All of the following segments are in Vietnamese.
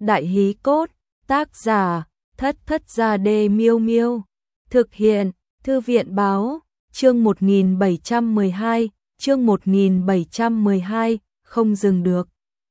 Đại hí cốt, tác giả, Thất Thất Gia Đê Miêu Miêu. Thực hiện, Thư viện báo, chương 1712, chương 1712, không dừng được.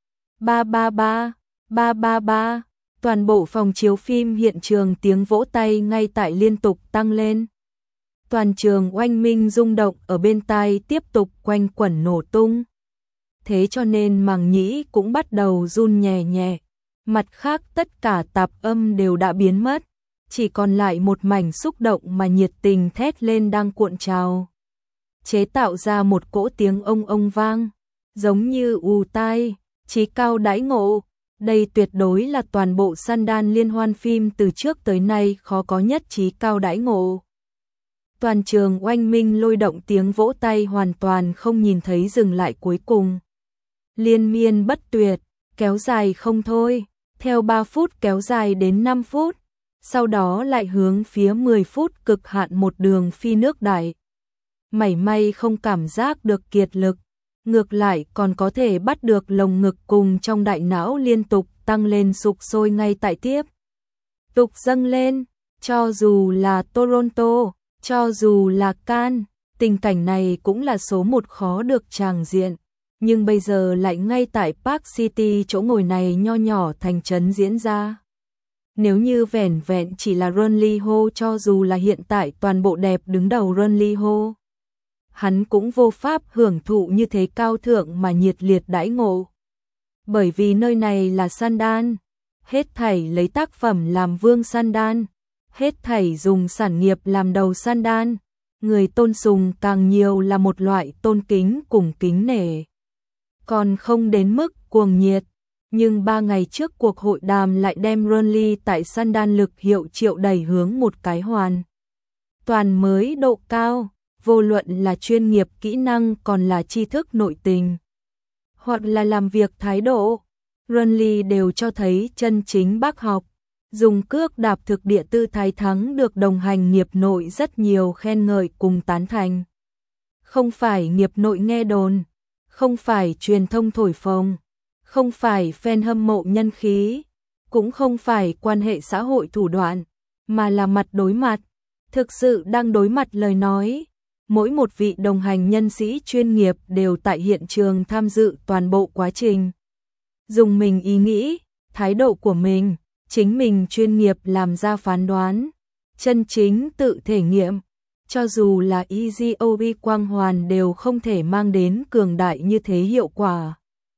333, toàn bộ phòng chiếu phim hiện trường tiếng vỗ tay ngay tại liên tục tăng lên. Toàn trường oanh minh rung động ở bên tai tiếp tục quanh quẩn nổ tung. Thế cho nên màng nhĩ cũng bắt đầu run nhẹ nhẹ. Mặt khác tất cả tạp âm đều đã biến mất, chỉ còn lại một mảnh xúc động mà nhiệt tình thét lên đang cuộn trào. Chế tạo ra một cỗ tiếng ông vang, giống như ù tai, chí cao đãi ngộ. Đây tuyệt đối là toàn bộ Sundance liên hoan phim từ trước tới nay khó có nhất chí cao đãi ngộ. Toàn trường oanh minh lôi động tiếng vỗ tay hoàn toàn không nhìn thấy dừng lại cuối cùng. Liên miên bất tuyệt, kéo dài không thôi, theo 3 phút kéo dài đến 5 phút, sau đó lại hướng phía 10 phút cực hạn một đường phi nước đại. Mảy may không cảm giác được kiệt lực, ngược lại còn có thể bắt được lồng ngực cùng trong đại não liên tục tăng lên sục sôi ngay tại tiếp. Tục dâng lên, cho dù là Toronto, cho dù là Cannes, tình cảnh này cũng là số một khó được tràng diện. Nhưng bây giờ lại ngay tại Park City chỗ ngồi này nho nhỏ thành trấn diễn ra. Nếu như vẻn vẹn chỉ là Ron Lee Ho, cho dù là hiện tại toàn bộ đẹp đứng đầu Ron Lee Ho, hắn cũng vô pháp hưởng thụ như thế cao thượng mà nhiệt liệt đãi ngộ. Bởi vì nơi này là Sundance, hết thảy lấy tác phẩm làm vương Sundance, hết thảy dùng sản nghiệp làm đầu Sundance, người tôn sùng càng nhiều là một loại tôn kính cùng kính nể. Còn không đến mức cuồng nhiệt, nhưng 3 ngày trước cuộc hội đàm lại đem Ron Lee tại Sundance lực hiệu triệu đẩy hướng một cái hoàn toàn mới độ cao, vô luận là chuyên nghiệp kỹ năng còn là tri thức nội tình, hoặc là làm việc thái độ, Ron Lee đều cho thấy chân chính bác học, dùng cước đạp thực địa tư thái thắng được đồng hành nghiệp nội rất nhiều khen ngợi cùng tán thành. Không phải nghiệp nội nghe đồn, không phải truyền thông thổi phồng, không phải fan hâm mộ nhân khí, cũng không phải quan hệ xã hội thủ đoạn, mà là mặt đối mặt, thực sự đang đối mặt lời nói. Mỗi một vị đồng hành nhân sĩ chuyên nghiệp đều tại hiện trường tham dự toàn bộ quá trình. Dùng mình ý nghĩ, thái độ của mình, chính mình chuyên nghiệp làm ra phán đoán, chân chính tự thể nghiệm. Cho dù là EGOB quang hoàn đều không thể mang đến cường đại như thế hiệu quả.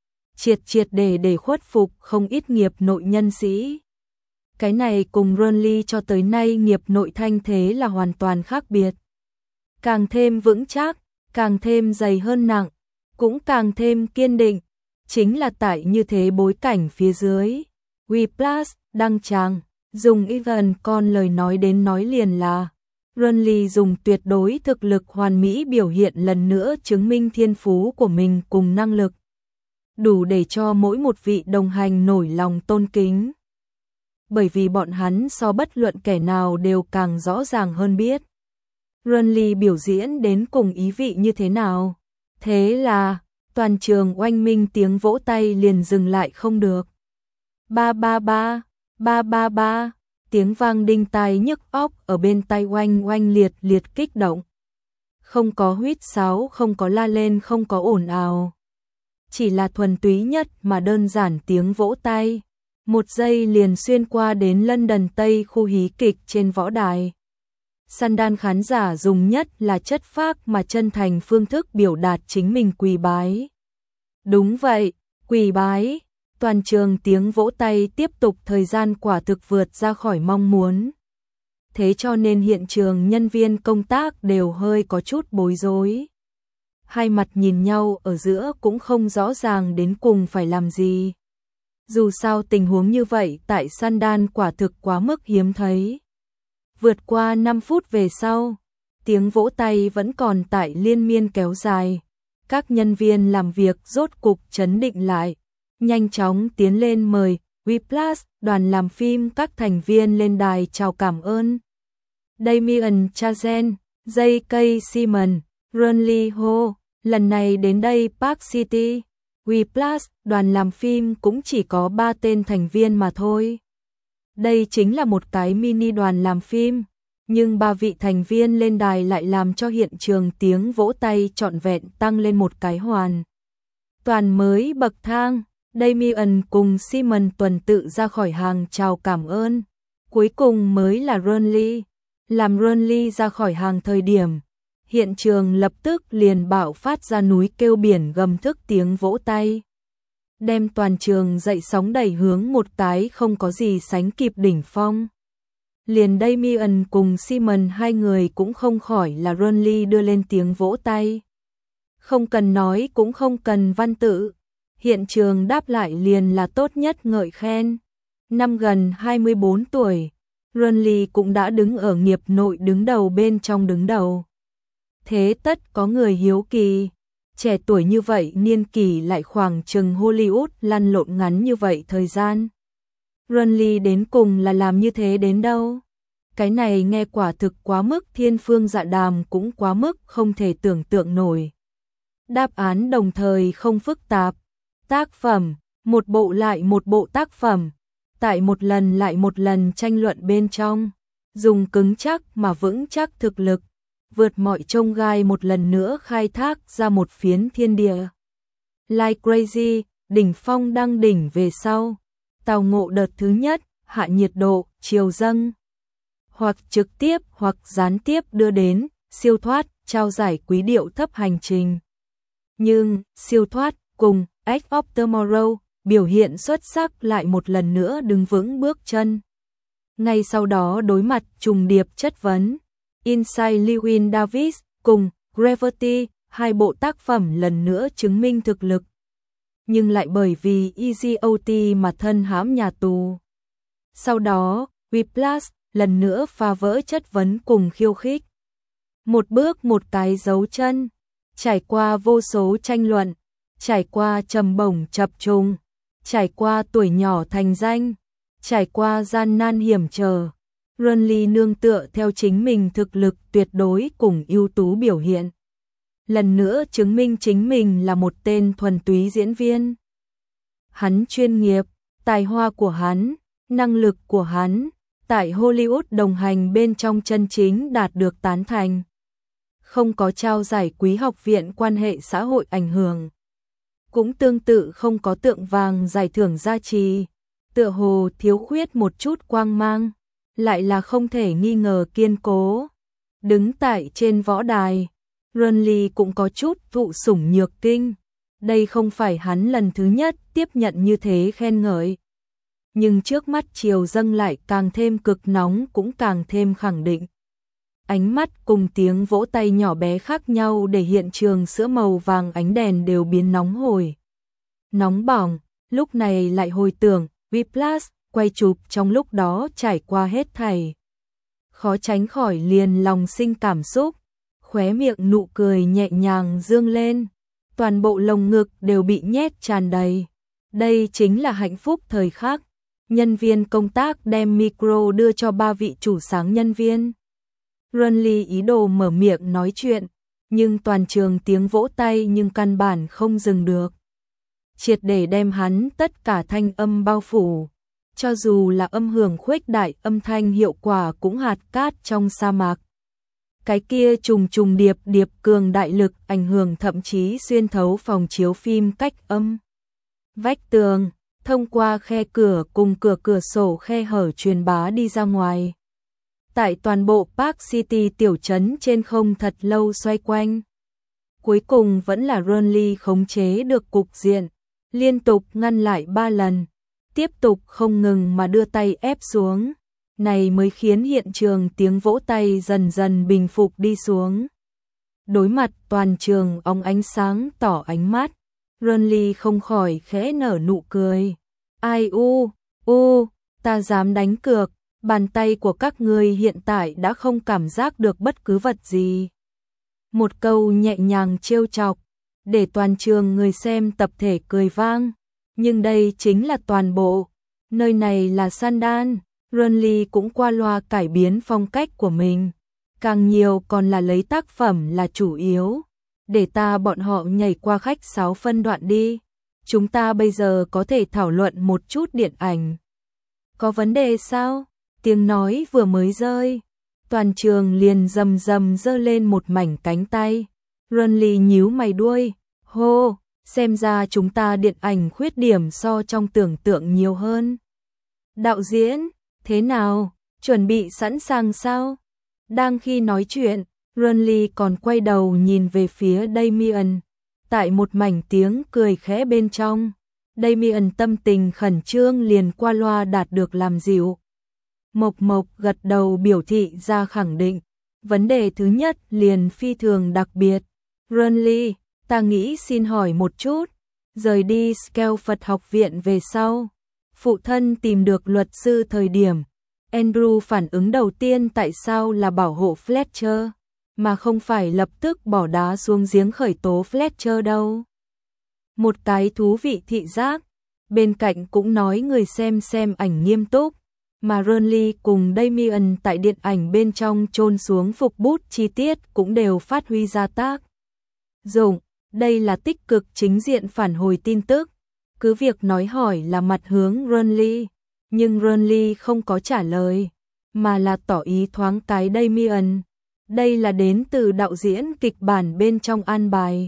Triệt để khuất phục không ít nghiệp nội nhân sĩ. Cái này cùng Ron Lee cho tới nay nghiệp nội thanh thế là hoàn toàn khác biệt. Càng thêm vững chắc, càng thêm dày hơn nặng, cũng càng thêm kiên định. Chính là tại như thế bối cảnh phía dưới. We Plus, đăng tràng, dùng Evan con lời nói đến nói liền là Ron Lee dùng tuyệt đối thực lực hoàn mỹ biểu hiện lần nữa chứng minh thiên phú của mình cùng năng lực. Đủ để cho mỗi một vị đồng hành nổi lòng tôn kính. Bởi vì bọn hắn so bất luận kẻ nào đều càng rõ ràng hơn biết Ron Lee biểu diễn đến cùng ý vị như thế nào. Thế là, toàn trường oanh minh tiếng vỗ tay liền dừng lại không được. 333, tiếng vang đinh tai nhức óc ở bên tai oanh liệt liệt kích động. Không có huýt sáo, không có la lên, không có ồn ào. Chỉ là thuần túy nhất mà đơn giản tiếng vỗ tay. Một giây liền xuyên qua đến London Tây khu hí kịch trên võ đài. Sundance khán giả dùng nhất là chất phác mà chân thành phương thức biểu đạt chính mình quỳ bái. Đúng vậy, quỳ bái. Toàn trường tiếng vỗ tay tiếp tục thời gian quả thực vượt ra khỏi mong muốn. Thế cho nên hiện trường nhân viên công tác đều hơi có chút bối rối. Hai mặt nhìn nhau ở giữa cũng không rõ ràng đến cùng phải làm gì. Dù sao tình huống như vậy tại Sundance quả thực quá mức hiếm thấy. Vượt qua 5 phút về sau, tiếng vỗ tay vẫn còn tại liên miên kéo dài. Các nhân viên làm việc rốt cục trấn định lại, nhanh chóng tiến lên mời We Plus, đoàn làm phim các thành viên lên đài chào cảm ơn. Damien Chazelle, J.K. Simmons, Ron Lee Ho, lần này đến đây Park City, W+, đoàn làm phim cũng chỉ có 3 tên thành viên mà thôi. Đây chính là một cái mini đoàn làm phim, nhưng 3 vị thành viên lên đài lại làm cho hiện trường tiếng vỗ tay trọn vẹn tăng lên một cái hoàn toàn mới bậc thang. Damien cùng Simon tuần tự ra khỏi hàng chào cảm ơn. Cuối cùng mới là Ronly. Làm Ronly ra khỏi hàng thời điểm, hiện trường lập tức liền bạo phát ra núi kêu biển gầm thức tiếng vỗ tay, đem toàn trường dậy sóng đẩy hướng một cái không có gì sánh kịp đỉnh phong. Liền Damien cùng Simon hai người cũng không khỏi là Ronly đưa lên tiếng vỗ tay. Không cần nói cũng không cần văn tự, hiện trường đáp lại liền là tốt nhất ngợi khen. Năm gần 24 tuổi, Ronly cũng đã đứng ở nghiệp nội đứng đầu bên trong đứng đầu. Thế tất có người hiếu kỳ, trẻ tuổi như vậy niên kỷ lại khoảng chừng Hollywood lăn lộn ngắn như vậy thời gian. Ronly đến cùng là làm như thế đến đâu? Cái này nghe quả thực quá mức thiên phương dạ đàm, cũng quá mức không thể tưởng tượng nổi. Đáp án đồng thời không phức tạp. Tác phẩm, một bộ lại một bộ tác phẩm, tại một lần lại một lần tranh luận bên trong, dùng cứng chắc mà vững chắc thực lực, vượt mọi chông gai một lần nữa khai thác ra một phiến thiên địa. Like Crazy, đỉnh phong đang đỉnh về sau, tào ngộ đợt thứ nhất, hạ nhiệt độ, chiều dâng, hoặc trực tiếp hoặc gián tiếp đưa đến, siêu thoát, trao giải quý điệu thấp hành trình. Nhưng, siêu thoát, cùng, Edge of Tomorrow, biểu hiện xuất sắc lại một lần nữa đứng vững bước chân. Ngay sau đó đối mặt trùng điệp chất vấn, Inside Llewyn Davis cùng Gravity, hai bộ tác phẩm lần nữa chứng minh thực lực. Nhưng lại bởi vì Easy OT mà thân hãm nhà tù. Sau đó, W+ lần nữa phá vỡ chất vấn cùng khiêu khích. Một bước một cái dấu chân, trải qua vô số tranh luận, trải qua trầm bổng chập trùng, trải qua tuổi nhỏ thành danh, trải qua gian nan hiểm trở, Ronly nương tựa theo chính mình thực lực tuyệt đối cùng ưu tú biểu hiện. Lần nữa chứng minh chính mình là một tên thuần túy diễn viên. Hắn chuyên nghiệp, tài hoa của hắn, năng lực của hắn, tại Hollywood đồng hành bên trong chân chính đạt được tán thành. Không có trao giải quý học viện quan hệ xã hội ảnh hưởng. Cũng tương tự không có tượng vàng giải thưởng gia trì, tựa hồ thiếu khuyết một chút quang mang, lại là không thể nghi ngờ kiên cố. Đứng tại trên võ đài, Ronly cũng có chút thụ sủng nhược kinh, đây không phải hắn lần thứ nhất tiếp nhận như thế khen ngợi. Nhưng trước mắt chiều dâng lại càng thêm cực nóng, cũng càng thêm khẳng định. Ánh mắt cùng tiếng vỗ tay nhỏ bé khác nhau để hiện trường sữa màu vàng ánh đèn đều biến nóng hổi. Nóng bỏng, lúc này lại hồi tưởng, W+ quay chụp trong lúc đó trải qua hết thảy. Khó tránh khỏi liền lòng sinh cảm xúc, khóe miệng nụ cười nhẹ nhàng dương lên, toàn bộ lồng ngực đều bị nhét tràn đầy. Đây chính là hạnh phúc thời khắc. Nhân viên công tác đem micro đưa cho 3 vị chủ sáng nhân viên. Ronly ý đồ mở miệng nói chuyện, nhưng toàn trường tiếng vỗ tay nhưng căn bản không dừng được. Triệt để đem hắn tất cả thanh âm bao phủ. Cho dù là âm hưởng khuếch đại, âm thanh hiệu quả cũng hạt cát trong sa mạc. Cái kia trùng trùng điệp điệp cường đại lực ảnh hưởng thậm chí xuyên thấu phòng chiếu phim cách âm. Vách tường, thông qua khe cửa cùng cửa sổ khe hở truyền bá đi ra ngoài. Tại toàn bộ Park City tiểu trấn trên không thật lâu xoay quanh. Cuối cùng vẫn là Ronly khống chế được cục diện, liên tục ngăn lại 3 lần, tiếp tục không ngừng mà đưa tay ép xuống. Này mới khiến hiện trường tiếng vỗ tay dần dần bình phục đi xuống. Đối mặt toàn trường óng ánh sáng tỏ ánh mắt, Ronly không khỏi khẽ nở nụ cười. Ai ta dám đánh cược, bàn tay của các ngươi hiện tại đã không cảm giác được bất cứ vật gì. Một câu nhẹ nhàng trêu chọc, để toàn trường người xem tập thể cười vang. Nhưng đây chính là toàn bộ. Nơi này là Sundance, Ronly cũng qua loa cải biến phong cách của mình. Càng nhiều còn là lấy tác phẩm là chủ yếu. Để bọn họ nhảy qua khách sáo phân đoạn đi. chúng ta bây giờ có thể thảo luận một chút điện ảnh. Có vấn đề sao? Tiếng nói vừa mới rơi, toàn trường liền rầm rầm giơ lên một mảnh cánh tay. Renly nhíu mày đuôi, hô, xem ra chúng ta điện ảnh khuyết điểm so trong tưởng tượng nhiều hơn. Đạo diễn, thế nào? Chuẩn bị sẵn sàng sao? Đang khi nói chuyện, Renly còn quay đầu nhìn về phía Damien. Tại một mảnh tiếng cười khẽ bên trong, Damien tâm tình khẩn trương liền qua loa đạt được làm dịu. Mộc Mộc gật đầu biểu thị ra khẳng định. Vấn đề thứ nhất liền phi thường đặc biệt. Renly, ta nghĩ xin hỏi một chút. Rời đi Skell Phật học viện về sau, phụ thân tìm được luật sư thời điểm, Andrew phản ứng đầu tiên tại sao là bảo hộ Fletcher, mà không phải lập tức bỏ đá xuống giếng khởi tố Fletcher đâu. Một cái thú vị thị giác, bên cạnh cũng nói người xem ảnh nghiêm túc, mà Renly cùng Damien tại điện ảnh bên trong chôn xuống phục bút chi tiết cũng đều phát huy ra tác dụng. Đây là tích cực chính diện phản hồi tin tức. Cứ việc nói hỏi là mặt hướng Renly, nhưng Renly không có trả lời, mà là tỏ ý thoáng cái Damien. Đây là đến từ đạo diễn kịch bản bên trong an bài.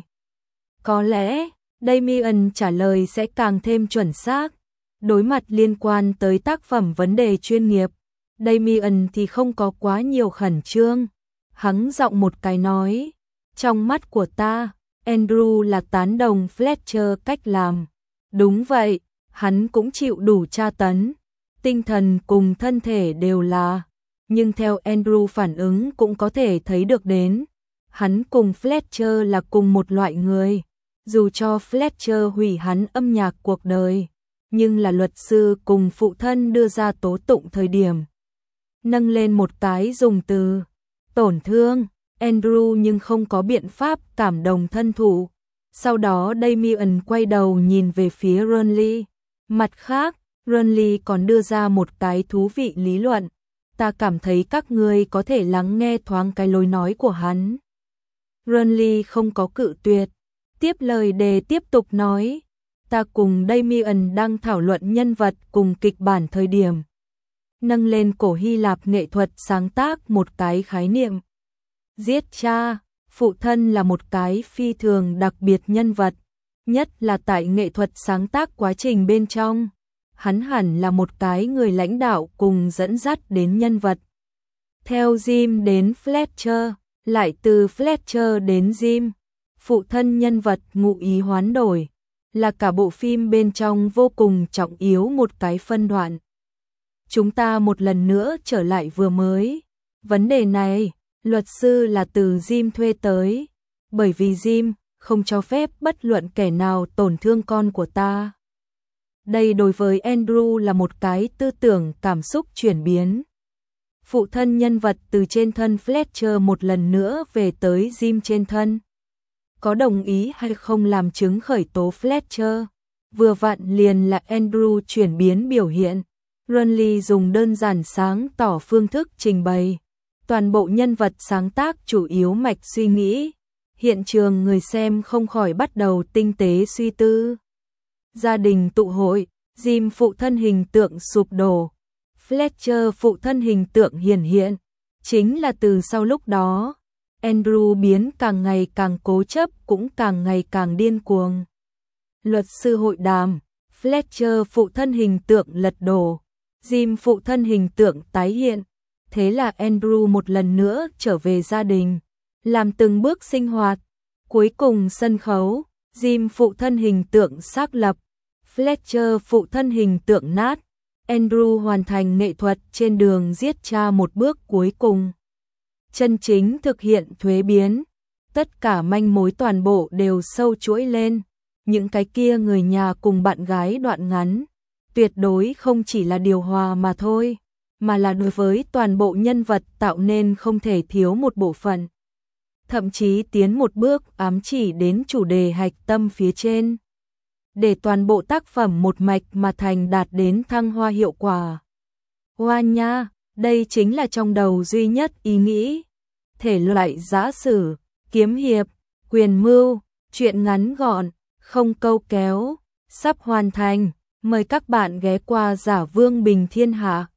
Có lẽ, Damien trả lời sẽ càng thêm chuẩn xác. Đối mặt liên quan tới tác phẩm vấn đề chuyên nghiệp, Damien thì không có quá nhiều khẩn trương. Hắn giọng một cái nói, trong mắt của ta, Andrew là tán đồng Fletcher cách làm. Đúng vậy, hắn cũng chịu đủ tra tấn, tinh thần cùng thân thể đều là. Nhưng theo Andrew phản ứng cũng có thể thấy được đến, hắn cùng Fletcher là cùng một loại người. Dù cho Fletcher hủy hắn âm nhạc cuộc đời, nhưng là luật sư cùng phụ thân đưa ra tố tụng thời điểm. Nâng lên một cái dùng từ, tổn thương, Andrew nhưng không có biện pháp cảm đồng thân thụ. Sau đó Damien quay đầu nhìn về phía Renly. Mặt khác, Renly còn đưa ra một cái thú vị lý luận. Ta cảm thấy các ngươi có thể lắng nghe thoáng cái lối nói của hắn. Renly không có cự tuyệt. Tiếp lời đề tiếp tục nói. Ta cùng Damien đang thảo luận nhân vật cùng kịch bản thời điểm. Nâng lên cổ Hy Lạp nghệ thuật sáng tác một cái khái niệm. Giết cha, phụ thân là một cái phi thường đặc biệt nhân vật, nhất là tại nghệ thuật sáng tác quá trình bên trong. Hắn hẳn là một cái người lãnh đạo cùng dẫn dắt đến nhân vật. Theo Jim đến Fletcher, lại từ Fletcher đến Jim, phụ thân nhân vật ngụ ý hoán đổi, là cả bộ phim bên trong vô cùng trọng yếu một cái phân đoạn. Chúng ta một lần nữa trở lại vừa mới. Vấn đề này, luật sư là từ Jim thuê tới, bởi vì Jim không cho phép bất luận kẻ nào tổn thương con của ta. Đây đối với Andrew là một cái tư tưởng cảm xúc chuyển biến. Phụ thân nhân vật từ trên thân Fletcher một lần nữa về tới Jim trên thân. Có đồng ý hay không làm chứng khởi tố Fletcher? Vừa vặn liền là Andrew chuyển biến biểu hiện. Renly dùng đơn giản sáng tỏ phương thức trình bày. Toàn bộ nhân vật sáng tác chủ yếu mạch suy nghĩ. Hiện trường người xem không khỏi bắt đầu tinh tế suy tư. Gia đình tụ hội, Jim phụ thân hình tượng sụp đổ. Fletcher phụ thân hình tượng hiển hiện. Chính là từ sau lúc đó, Andrew biến càng ngày càng cố chấp cũng càng ngày càng điên cuồng. Luật sư hội đàm, Fletcher phụ thân hình tượng lật đổ. Jim phụ thân hình tượng tái hiện. Thế là Andrew một lần nữa trở về gia đình, làm từng bước sinh hoạt. Cuối cùng sân khấu, Jim phụ thân hình tượng xác lập, Fletcher phụ thân hình tượng nát. Andrew hoàn thành nghệ thuật trên đường giết cha một bước cuối cùng. Chân chính thực hiện thuế biến. Tất cả manh mối toàn bộ đều sâu chuỗi lên. Những cái kia người nhà cùng bạn gái đoạn ngắn. Tuyệt đối không chỉ là điều hòa mà thôi, mà là đối với toàn bộ nhân vật tạo nên không thể thiếu một bộ phận. Thậm chí tiến một bước ám chỉ đến chủ đề hạch tâm phía trên. Để toàn bộ tác phẩm một mạch mà thành đạt đến thăng hoa hiệu quả. Hoa nha, đây chính là trong đầu duy nhất ý nghĩ. Thể loại giã sử, kiếm hiệp, quyền mưu, truyện ngắn gọn, không câu kéo. sắp hoàn thành. Mời các bạn ghé qua Giả Vương Bình Thiên Hạ.